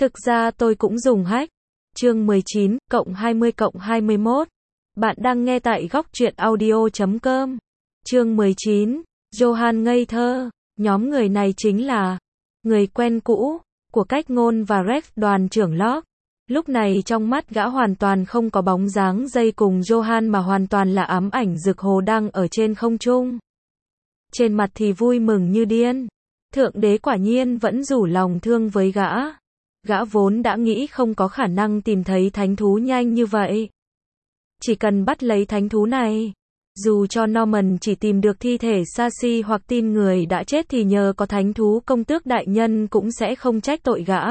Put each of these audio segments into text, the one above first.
Thực ra tôi cũng dùng hack. Chương 19, cộng 20 cộng 21. Bạn đang nghe tại góc truyện audio.com. Chương 19, Johan ngây thơ. Nhóm người này chính là người quen cũ của Cách Ngôn và Rex, đoàn trưởng Locke. Lúc này trong mắt gã hoàn toàn không có bóng dáng dây cùng Johan mà hoàn toàn là ám ảnh rực hồ đang ở trên không trung. Trên mặt thì vui mừng như điên. Thượng đế quả nhiên vẫn rủ lòng thương với gã. Gã vốn đã nghĩ không có khả năng tìm thấy thánh thú nhanh như vậy. Chỉ cần bắt lấy thánh thú này, dù cho Norman chỉ tìm được thi thể Sashi hoặc tin người đã chết thì nhờ có thánh thú công tước đại nhân cũng sẽ không trách tội gã.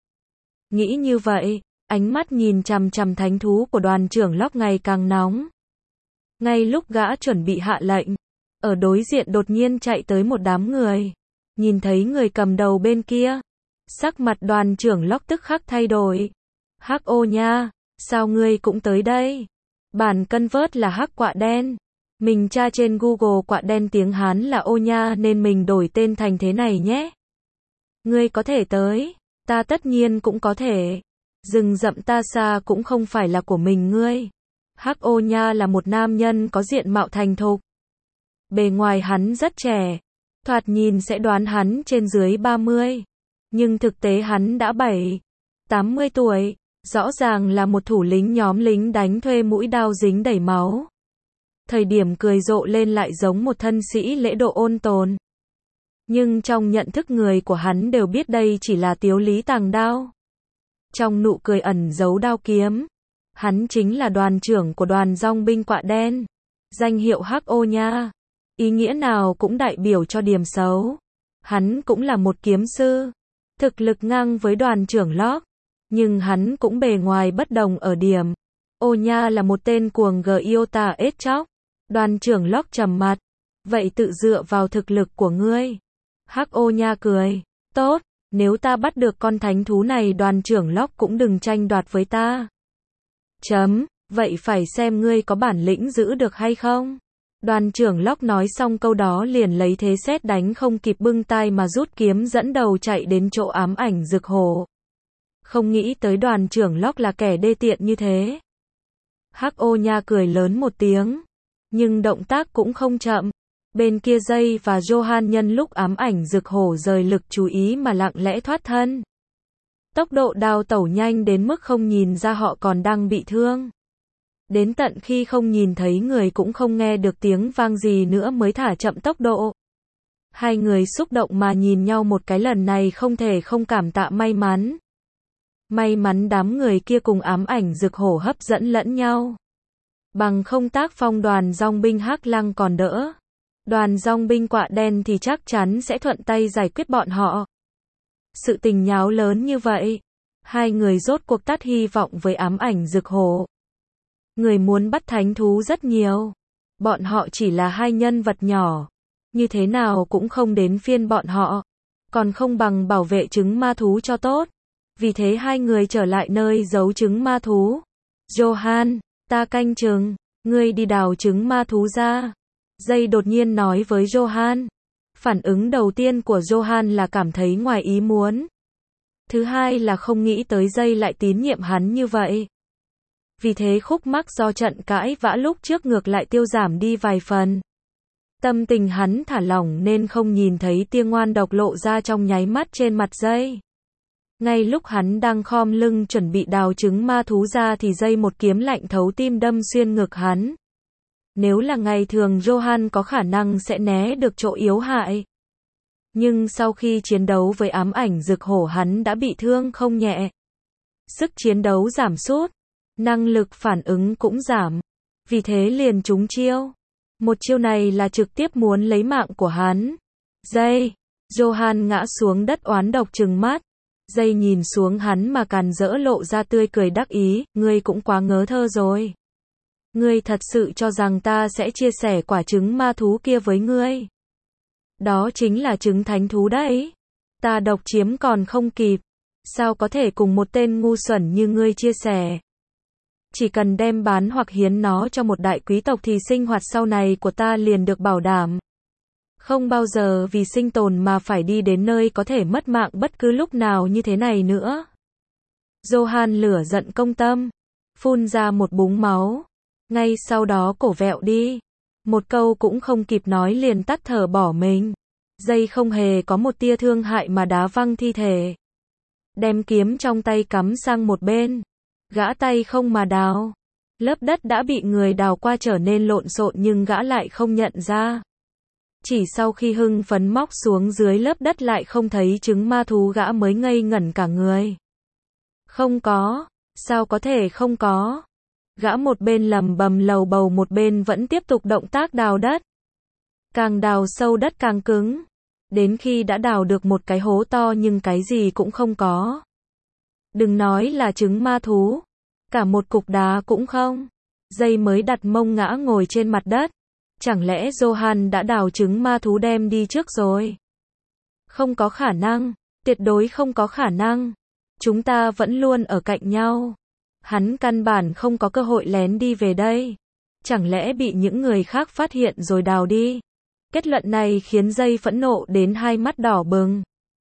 Nghĩ như vậy, ánh mắt nhìn chằm chằm thánh thú của đoàn trưởng Locke ngày càng nóng. Ngay lúc gã chuẩn bị hạ lệnh, ở đối diện đột nhiên chạy tới một đám người. Nhìn thấy người cầm đầu bên kia, sắc mặt đoàn trưởng Locke tức khắc thay đổi. Hắc ô nha, sao ngươi cũng tới đây? Bản cân vớt là hắc quạ đen. Mình tra trên Google quạ đen tiếng Hán là ô nha nên mình đổi tên thành thế này nhé. Ngươi có thể tới, ta tất nhiên cũng có thể. Rừng rậm ta xa cũng không phải là của mình ngươi. Hắc ô nha là một nam nhân có diện mạo thành thục. Bề ngoài hắn rất trẻ, thoạt nhìn sẽ đoán hắn trên dưới 30. Nhưng thực tế hắn đã 80 tuổi, rõ ràng là một thủ lĩnh nhóm lính đánh thuê mũi đao dính đầy máu. Thời điểm cười rộ lên lại giống một thân sĩ lễ độ ôn tồn. Nhưng trong nhận thức người của hắn đều biết đây chỉ là tiếu lý tàng đao. Trong nụ cười ẩn giấu đao kiếm. Hắn chính là đoàn trưởng của đoàn dong binh quạ đen. Danh hiệu Hắc ô nha. Ý nghĩa nào cũng đại biểu cho điểm xấu. Hắn cũng là một kiếm sư. Thực lực ngang với đoàn trưởng Locke. Nhưng hắn cũng bề ngoài bất đồng ở điểm. Ô nha là một tên cuồng Giota ết chóc. Đoàn trưởng Locke trầm mặt. Vậy tự dựa vào thực lực của ngươi. Hắc ô nha cười. Tốt, nếu ta bắt được con thánh thú này đoàn trưởng Locke cũng đừng tranh đoạt với ta. Vậy phải xem ngươi có bản lĩnh giữ được hay không? Đoàn trưởng Locke nói xong câu đó liền lấy thế sét đánh không kịp bưng tay mà rút kiếm dẫn đầu chạy đến chỗ ám ảnh rực hồ. Không nghĩ tới đoàn trưởng Locke là kẻ đê tiện như thế. Hắc ô nha cười lớn một tiếng. Nhưng động tác cũng không chậm. Bên kia Dây và Johan nhân lúc ám ảnh rực hổ rời lực chú ý mà lặng lẽ thoát thân. Tốc độ đào tẩu nhanh đến mức không nhìn ra họ còn đang bị thương. Đến tận khi không nhìn thấy người cũng không nghe được tiếng vang gì nữa mới thả chậm tốc độ. Hai người xúc động mà nhìn nhau một cái lần này không thể không cảm tạ may mắn. May mắn đám người kia cùng ám ảnh rực hổ hấp dẫn lẫn nhau. Bằng không tác phong đoàn dong binh Hắc Lăng còn đỡ. Đoàn dong binh quạ đen thì chắc chắn sẽ thuận tay giải quyết bọn họ. Sự tình nháo lớn như vậy. Hai người rốt cuộc tắt hy vọng với ám ảnh rực hổ. Người muốn bắt thánh thú rất nhiều. Bọn họ chỉ là hai nhân vật nhỏ. Như thế nào cũng không đến phiên bọn họ. Còn không bằng bảo vệ trứng ma thú cho tốt. Vì thế hai người trở lại nơi giấu trứng ma thú. Johan, ta canh chừng, ngươi đi đào trứng ma thú ra. Dây đột nhiên nói với Johan. Phản ứng đầu tiên của Johan là cảm thấy ngoài ý muốn. Thứ hai là không nghĩ tới Dây lại tín nhiệm hắn như vậy. Vì thế khúc mắc do trận cãi vã lúc trước ngược lại tiêu giảm đi vài phần. Tâm tình hắn thả lỏng nên không nhìn thấy tia ngoan độc lộ ra trong nháy mắt trên mặt Dây. Ngay lúc hắn đang khom lưng chuẩn bị đào trứng ma thú ra thì Dây một kiếm lạnh thấu tim đâm xuyên ngực hắn. Nếu là ngày thường Johan có khả năng sẽ né được chỗ yếu hại. Nhưng sau khi chiến đấu với ám ảnh rực hổ hắn đã bị thương không nhẹ. Sức chiến đấu giảm sút. Năng lực phản ứng cũng giảm. Vì thế liền trúng chiêu. Một chiêu này là trực tiếp muốn lấy mạng của hắn. Dây. Johan ngã xuống đất oán độc trừng mắt. Dây nhìn xuống hắn mà càn rỡ lộ ra tươi cười đắc ý. Ngươi cũng quá ngớ thơ rồi. Ngươi thật sự cho rằng ta sẽ chia sẻ quả trứng ma thú kia với ngươi. Đó chính là trứng thánh thú đấy. Ta độc chiếm còn không kịp. Sao có thể cùng một tên ngu xuẩn như ngươi chia sẻ. Chỉ cần đem bán hoặc hiến nó cho một đại quý tộc thì sinh hoạt sau này của ta liền được bảo đảm. Không bao giờ vì sinh tồn mà phải đi đến nơi có thể mất mạng bất cứ lúc nào như thế này nữa. Johan lửa giận công tâm, phun ra một búng máu. Ngay sau đó cổ vẹo đi. Một câu cũng không kịp nói liền tắt thở bỏ mình. Dây không hề có một tia thương hại mà đá văng thi thể. Đem kiếm trong tay cắm sang một bên. Gã tay không mà đào. Lớp đất đã bị người đào qua trở nên lộn xộn nhưng gã lại không nhận ra. Chỉ sau khi hưng phấn móc xuống dưới lớp đất lại không thấy trứng ma thú gã mới ngây ngẩn cả người. Không có, sao có thể không có? Gã một bên lẩm bẩm lầu bầu một bên vẫn tiếp tục động tác đào đất. Càng đào sâu đất càng cứng. Đến khi đã đào được một cái hố to nhưng cái gì cũng không có. Đừng nói là trứng ma thú. Cả một cục đá cũng không. Dây mới đặt mông ngã ngồi trên mặt đất. Chẳng lẽ Johan đã đào trứng ma thú đem đi trước rồi? Không có khả năng. Tuyệt đối không có khả năng. Chúng ta vẫn luôn ở cạnh nhau. Hắn căn bản không có cơ hội lén đi về đây. Chẳng lẽ bị những người khác phát hiện rồi đào đi? Kết luận này khiến dây phẫn nộ đến hai mắt đỏ bừng.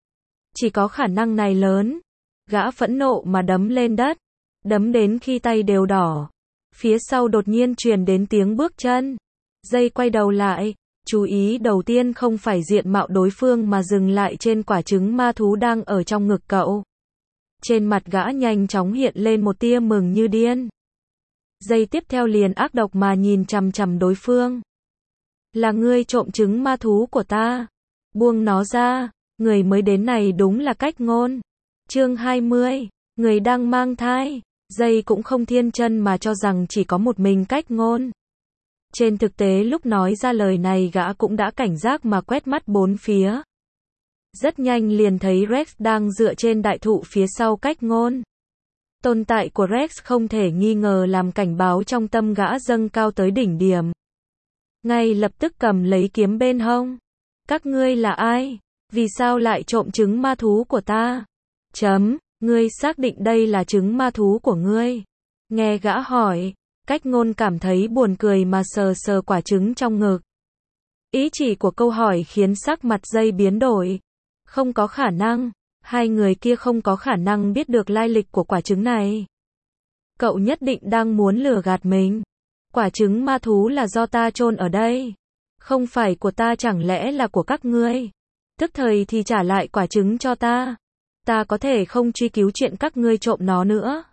Chỉ có khả năng này lớn. Gã phẫn nộ mà đấm lên đất. Đấm đến khi tay đều đỏ. Phía sau đột nhiên truyền đến tiếng bước chân. Dây quay đầu lại. Chú ý đầu tiên không phải diện mạo đối phương mà dừng lại trên quả trứng ma thú đang ở trong ngực cậu. Trên mặt gã nhanh chóng hiện lên một tia mừng như điên. Giây tiếp theo liền ác độc mà nhìn chằm chằm đối phương. Là ngươi trộm trứng ma thú của ta. Buông nó ra. Người mới đến này đúng là cách ngôn. Chương 20. Người đang mang thai. Giây cũng không thiên chân mà cho rằng chỉ có một mình cách ngôn. Trên thực tế lúc nói ra lời này gã cũng đã cảnh giác mà quét mắt bốn phía. Rất nhanh liền thấy Rex đang dựa trên đại thụ phía sau cách ngôn. Tồn tại của Rex không thể nghi ngờ làm cảnh báo trong tâm gã dâng cao tới đỉnh điểm. Ngay lập tức cầm lấy kiếm bên hông. Các ngươi là ai? Vì sao lại trộm trứng ma thú của ta? Ngươi xác định đây là trứng ma thú của ngươi? Nghe gã hỏi, cách ngôn cảm thấy buồn cười mà sờ sờ quả trứng trong ngực. Ý chỉ của câu hỏi khiến sắc mặt dây biến đổi. Không có khả năng, hai người kia không có khả năng biết được lai lịch của quả trứng này. Cậu nhất định đang muốn lừa gạt mình. Quả trứng ma thú là do ta chôn ở đây. Không phải của ta chẳng lẽ là của các ngươi? Tức thời thì trả lại quả trứng cho ta. Ta có thể không truy cứu chuyện các ngươi trộm nó nữa.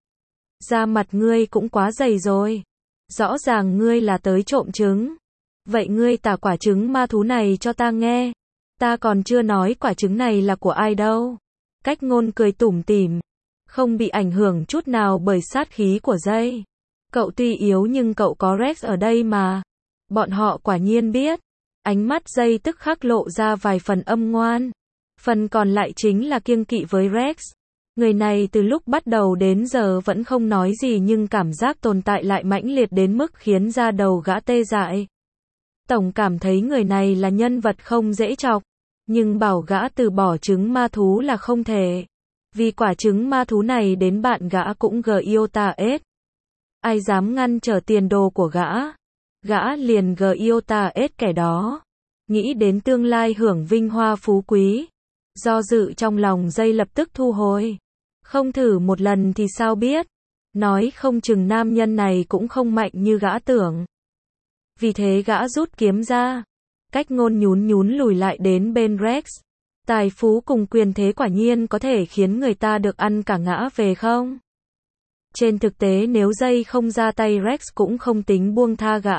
Da mặt ngươi cũng quá dày rồi. Rõ ràng ngươi là tới trộm trứng. Vậy ngươi tả quả trứng ma thú này cho ta nghe. Ta còn chưa nói quả trứng này là của ai đâu. Cách ngôn cười tủm tỉm. Không bị ảnh hưởng chút nào bởi sát khí của dây. Cậu tuy yếu nhưng cậu có Rex ở đây mà. Bọn họ quả nhiên biết. Ánh mắt dây tức khắc lộ ra vài phần âm ngoan. Phần còn lại chính là kiêng kỵ với Rex. Người này từ lúc bắt đầu đến giờ vẫn không nói gì nhưng cảm giác tồn tại lại mãnh liệt đến mức khiến da đầu gã tê dại. Tổng cảm thấy người này là nhân vật không dễ chọc. Nhưng bảo gã từ bỏ trứng ma thú là không thể. Vì quả trứng ma thú này đến bạn gã cũng Giota S. Ai dám ngăn trở tiền đồ của gã? Gã liền Giota S kẻ đó. Nghĩ đến tương lai hưởng vinh hoa phú quý. Do dự trong lòng dây lập tức thu hồi. Không thử một lần thì sao biết. Nói không chừng nam nhân này cũng không mạnh như gã tưởng. Vì thế gã rút kiếm ra. Cách ngôn nhún nhún lùi lại đến bên Rex. Tài phú cùng quyền thế quả nhiên có thể khiến người ta được ăn cả ngã về không? Trên thực tế nếu dây không ra tay Rex cũng không tính buông tha gã.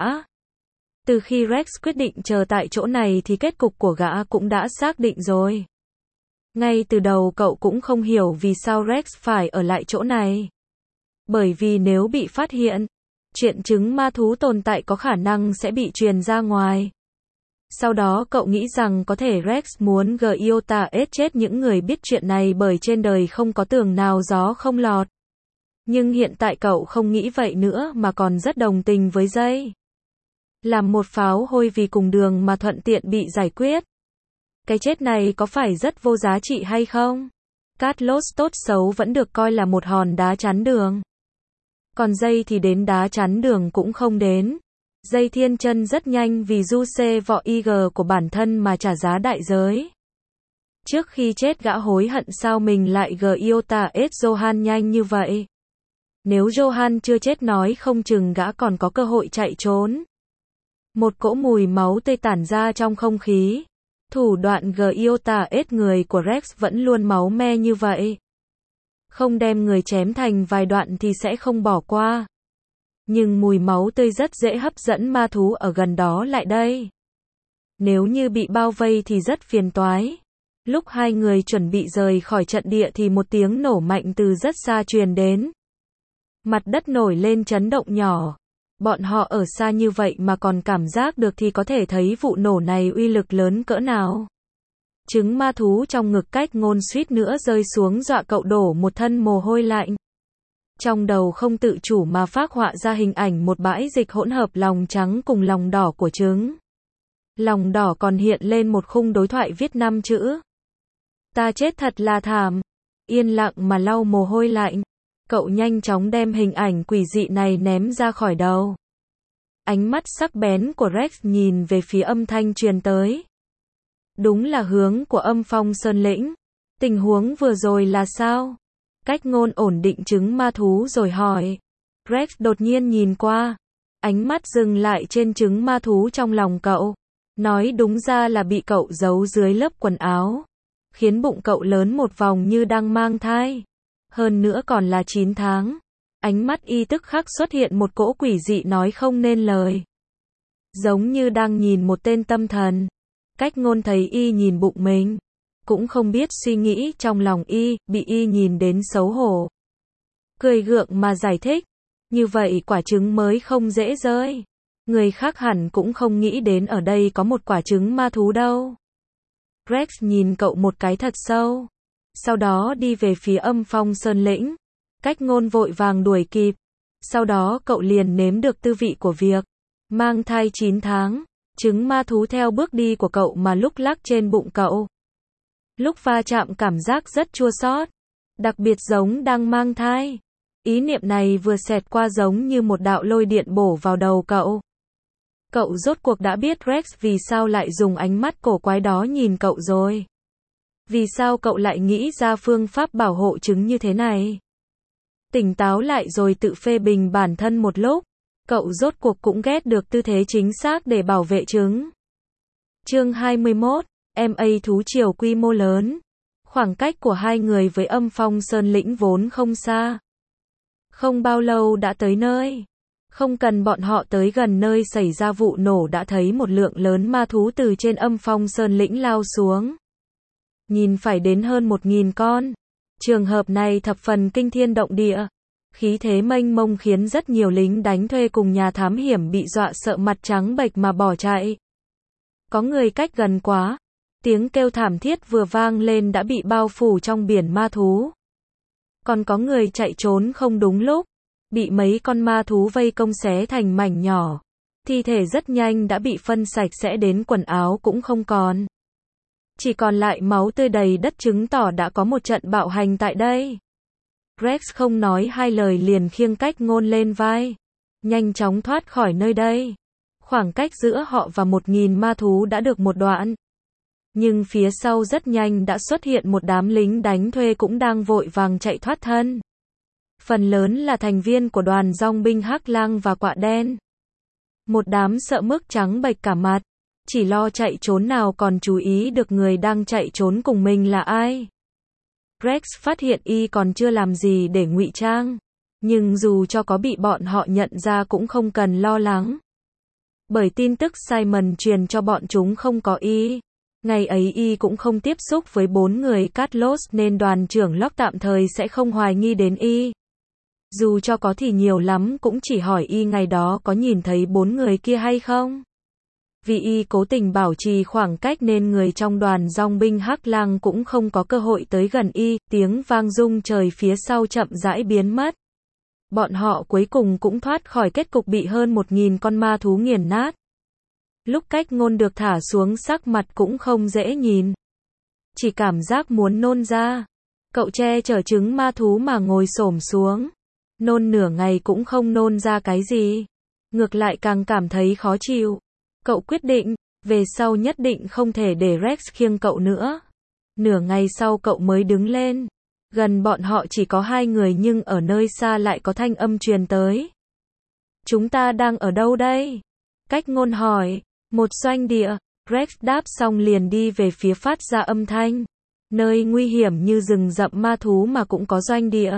Từ khi Rex quyết định chờ tại chỗ này thì kết cục của gã cũng đã xác định rồi. Ngay từ đầu cậu cũng không hiểu vì sao Rex phải ở lại chỗ này. Bởi vì nếu bị phát hiện, chuyện trứng ma thú tồn tại có khả năng sẽ bị truyền ra ngoài. Sau đó cậu nghĩ rằng có thể Rex muốn Giota S chết những người biết chuyện này bởi trên đời không có tường nào gió không lọt. Nhưng hiện tại cậu không nghĩ vậy nữa mà còn rất đồng tình với dây. Làm một pháo hôi vì cùng đường mà thuận tiện bị giải quyết. Cái chết này có phải rất vô giá trị hay không? Carlos tốt xấu vẫn được coi là một hòn đá chắn đường. Còn dây thì đến đá chắn đường cũng không đến. Dây thiên chân rất nhanh vì du xê vọ IG của bản thân mà trả giá đại giới. Trước khi chết gã hối hận sao mình lại Giota S Johan nhanh như vậy. Nếu Johan chưa chết nói không chừng gã còn có cơ hội chạy trốn. Một cỗ mùi máu tươi tản ra trong không khí. Thủ đoạn Giota S người của Rex vẫn luôn máu me như vậy. Không đem người chém thành vài đoạn thì sẽ không bỏ qua. Nhưng mùi máu tươi rất dễ hấp dẫn ma thú ở gần đó lại đây. Nếu như bị bao vây thì rất phiền toái. Lúc hai người chuẩn bị rời khỏi trận địa thì một tiếng nổ mạnh từ rất xa truyền đến. Mặt đất nổi lên chấn động nhỏ. Bọn họ ở xa như vậy mà còn cảm giác được thì có thể thấy vụ nổ này uy lực lớn cỡ nào. Trứng ma thú trong ngực Cách Ngôn suýt nữa rơi xuống dọa cậu đổ một thân mồ hôi lạnh. Trong đầu không tự chủ mà phác họa ra hình ảnh một bãi dịch hỗn hợp lòng trắng cùng lòng đỏ của trứng. Lòng đỏ còn hiện lên một khung đối thoại viết 5 chữ. Ta chết thật là thảm. Yên lặng mà lau mồ hôi lạnh. Cậu nhanh chóng đem hình ảnh quỷ dị này ném ra khỏi đầu. Ánh mắt sắc bén của Rex nhìn về phía âm thanh truyền tới. Đúng là hướng của âm phong sơn lĩnh. Tình huống vừa rồi là sao? Cách Ngôn ổn định trứng ma thú rồi hỏi. Rex đột nhiên nhìn qua. Ánh mắt dừng lại trên trứng ma thú trong lòng cậu. Nói đúng ra là bị cậu giấu dưới lớp quần áo. Khiến bụng cậu lớn một vòng như đang mang thai. Hơn nữa còn là 9 tháng. Ánh mắt y tức khắc xuất hiện một cỗ quỷ dị nói không nên lời. Giống như đang nhìn một tên tâm thần. Cách Ngôn thấy y nhìn bụng mình. Cũng không biết suy nghĩ trong lòng y, bị y nhìn đến xấu hổ. Cười gượng mà giải thích. Như vậy quả trứng mới không dễ rơi. Người khác hẳn cũng không nghĩ đến ở đây có một quả trứng ma thú đâu. Rex nhìn cậu một cái thật sâu. Sau đó đi về phía âm phong sơn lĩnh. Cách Ngôn vội vàng đuổi kịp. Sau đó cậu liền nếm được tư vị của việc mang thai 9 tháng. Trứng ma thú theo bước đi của cậu mà lúc lắc trên bụng cậu. Lúc va chạm cảm giác rất chua xót. Đặc biệt giống đang mang thai. Ý niệm này vừa xẹt qua giống như một đạo lôi điện bổ vào đầu cậu. Cậu rốt cuộc đã biết Rex vì sao lại dùng ánh mắt cổ quái đó nhìn cậu rồi. Vì sao cậu lại nghĩ ra phương pháp bảo hộ trứng như thế này? Tỉnh táo lại rồi tự phê bình bản thân một lúc. Cậu rốt cuộc cũng ghét được tư thế chính xác để bảo vệ trứng. Chương 21, MA thú triều quy mô lớn. Khoảng cách của hai người với âm phong sơn lĩnh vốn không xa. Không bao lâu đã tới nơi. Không cần bọn họ tới gần nơi xảy ra vụ nổ đã thấy một lượng lớn ma thú từ trên âm phong sơn lĩnh lao xuống. Nhìn phải đến hơn 1.000 con. Trường hợp này thập phần kinh thiên động địa. Khí thế mênh mông khiến rất nhiều lính đánh thuê cùng nhà thám hiểm bị dọa sợ mặt trắng bệch mà bỏ chạy. Có người cách gần quá. Tiếng kêu thảm thiết vừa vang lên đã bị bao phủ trong biển ma thú. Còn có người chạy trốn không đúng lúc. Bị mấy con ma thú vây công xé thành mảnh nhỏ. Thi thể rất nhanh đã bị phân sạch sẽ đến quần áo cũng không còn. Chỉ còn lại máu tươi đầy đất chứng tỏ đã có một trận bạo hành tại đây. Rex không nói hai lời liền khiêng Cách Ngôn lên vai. Nhanh chóng thoát khỏi nơi đây. Khoảng cách giữa họ và 1.000 ma thú đã được một đoạn. Nhưng phía sau rất nhanh đã xuất hiện một đám lính đánh thuê cũng đang vội vàng chạy thoát thân. Phần lớn là thành viên của đoàn dong binh Hắc Lang và Quạ Đen. Một đám sợ mức trắng bệch cả mặt. Chỉ lo chạy trốn nào còn chú ý được người đang chạy trốn cùng mình là ai. Rex phát hiện y còn chưa làm gì để ngụy trang. Nhưng dù cho có bị bọn họ nhận ra cũng không cần lo lắng. Bởi tin tức Simon truyền cho bọn chúng không có y. Ngày ấy y cũng không tiếp xúc với 4 người Catlos nên đoàn trưởng Locke tạm thời sẽ không hoài nghi đến y. Dù cho có thì nhiều lắm cũng chỉ hỏi y ngày đó có nhìn thấy 4 người kia hay không. Vì y cố tình bảo trì khoảng cách nên người trong đoàn dong binh Hắc Lang cũng không có cơ hội tới gần y, tiếng vang rung trời phía sau chậm rãi biến mất. Bọn họ cuối cùng cũng thoát khỏi kết cục bị hơn 1.000 con ma thú nghiền nát. Lúc Cách Ngôn được thả xuống sắc mặt cũng không dễ nhìn. Chỉ cảm giác muốn nôn ra. Cậu che chở trứng ma thú mà ngồi xổm xuống. Nôn nửa ngày cũng không nôn ra cái gì. Ngược lại càng cảm thấy khó chịu. Cậu quyết định, về sau nhất định không thể để Rex khiêng cậu nữa. Nửa ngày sau cậu mới đứng lên. Gần bọn họ chỉ có 2 người nhưng ở nơi xa lại có thanh âm truyền tới. Chúng ta đang ở đâu đây? Cách ngôn hỏi. Một doanh địa. Rex đáp xong liền đi về phía phát ra âm thanh. Nơi nguy hiểm như rừng rậm ma thú mà cũng có doanh địa.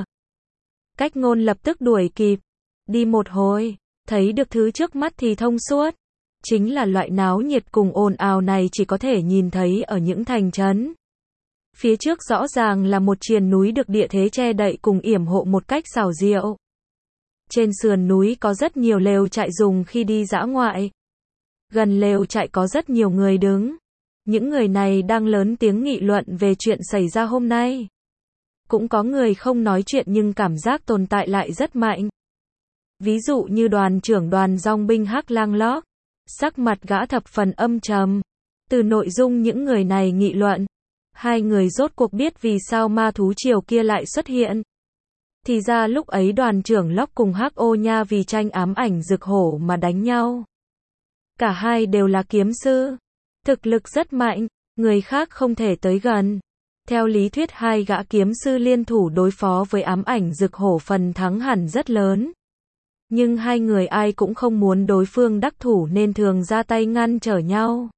Cách ngôn lập tức đuổi kịp. Đi một hồi, thấy được thứ trước mắt thì thông suốt. Chính là loại náo nhiệt cùng ồn ào này chỉ có thể nhìn thấy ở những thành trấn. Phía trước rõ ràng là một triền núi được địa thế che đậy cùng yểm hộ một cách xảo diệu. Trên sườn núi có rất nhiều lều trại dùng khi đi dã ngoại. Gần lều trại có rất nhiều người đứng. Những người này đang lớn tiếng nghị luận về chuyện xảy ra hôm nay. Cũng có người không nói chuyện nhưng cảm giác tồn tại lại rất mạnh. Ví dụ như đoàn trưởng đoàn dòng binh Hắc Lang Lok. Sắc mặt gã thập phần âm trầm. Từ nội dung những người này nghị luận, 2 người rốt cuộc biết vì sao ma thú triều kia lại xuất hiện. Thì ra lúc ấy đoàn trưởng Lok cùng Hắc Ô Nha vì tranh ám ảnh rực hổ mà đánh nhau. Cả hai đều là kiếm sư. Thực lực rất mạnh, người khác không thể tới gần. Theo lý thuyết 2 gã kiếm sư liên thủ đối phó với ám ảnh rực hổ phần thắng hẳn rất lớn. Nhưng 2 người ai cũng không muốn đối phương đắc thủ nên thường ra tay ngăn trở nhau.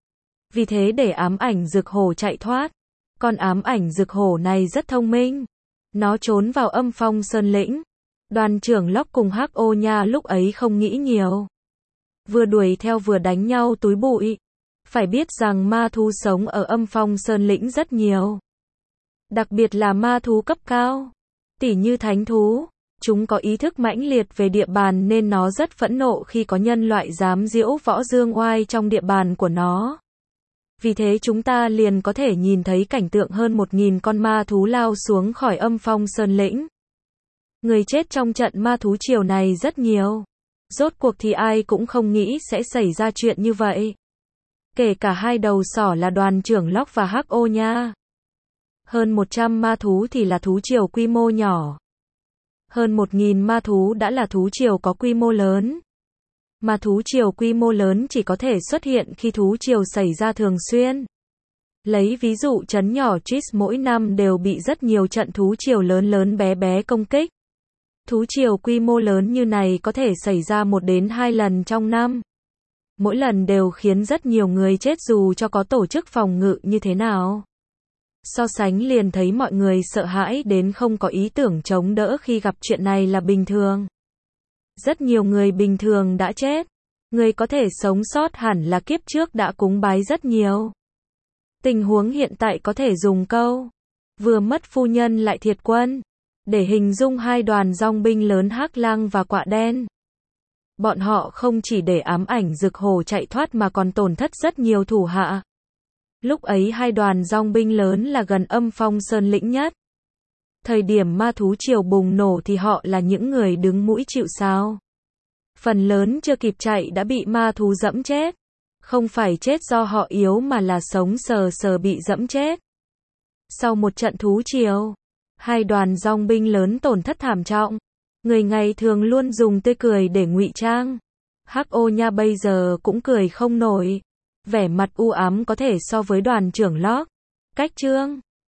Vì thế để ám ảnh rực hổ chạy thoát. Con ám ảnh rực hổ này rất thông minh. Nó trốn vào âm phong sơn lĩnh. Đoàn trưởng Lok cùng Hắc Ô Nha lúc ấy không nghĩ nhiều. Vừa đuổi theo vừa đánh nhau túi bụi. Phải biết rằng ma thú sống ở âm phong sơn lĩnh rất nhiều. Đặc biệt là ma thú cấp cao. Tỉ như thánh thú. Chúng có ý thức mãnh liệt về địa bàn nên nó rất phẫn nộ khi có nhân loại dám giễu võ dương oai trong địa bàn của nó. Vì thế chúng ta liền có thể nhìn thấy cảnh tượng hơn 1000 con ma thú lao xuống khỏi âm phong sơn lĩnh. Người chết trong trận ma thú triều này rất nhiều. Rốt cuộc thì ai cũng không nghĩ sẽ xảy ra chuyện như vậy. Kể cả 2 đầu sỏ là đoàn trưởng Lok và Hắc Ô Nha. Hơn 100 ma thú thì là thú triều quy mô nhỏ. Hơn 1000 ma thú đã là thú triều có quy mô lớn. Mà thú triều quy mô lớn chỉ có thể xuất hiện khi thú triều xảy ra thường xuyên. Lấy ví dụ trấn nhỏ Tris mỗi năm đều bị rất nhiều trận thú triều lớn lớn bé bé công kích. Thú triều quy mô lớn như này có thể xảy ra 1 đến 2 lần trong năm. Mỗi lần đều khiến rất nhiều người chết dù cho có tổ chức phòng ngự như thế nào. So sánh liền thấy mọi người sợ hãi đến không có ý tưởng chống đỡ khi gặp chuyện này là bình thường. Rất nhiều người bình thường đã chết. Người có thể sống sót hẳn là kiếp trước đã cúng bái rất nhiều. Tình huống hiện tại có thể dùng câu vừa mất phu nhân lại thiệt quân để hình dung 2 đoàn dòng binh lớn Hắc Lang và Quạ Đen. Bọn họ không chỉ để ám ảnh rực hổ chạy thoát mà còn tổn thất rất nhiều thủ hạ. Lúc ấy 2 đoàn dòng binh lớn là gần âm phong sơn lĩnh nhất. Thời điểm ma thú triều bùng nổ thì họ là những người đứng mũi chịu sào. Phần lớn chưa kịp chạy đã bị ma thú dẫm chết. Không phải chết do họ yếu mà là sống sờ sờ bị dẫm chết. Sau một trận thú triều, 2 đoàn dòng binh lớn tổn thất thảm trọng. Người ngày thường luôn dùng tươi cười để ngụy trang. Hắc Ô Nha bây giờ cũng cười không nổi. Vẻ mặt u ám có thể so với đoàn trưởng Lok. Cách Trương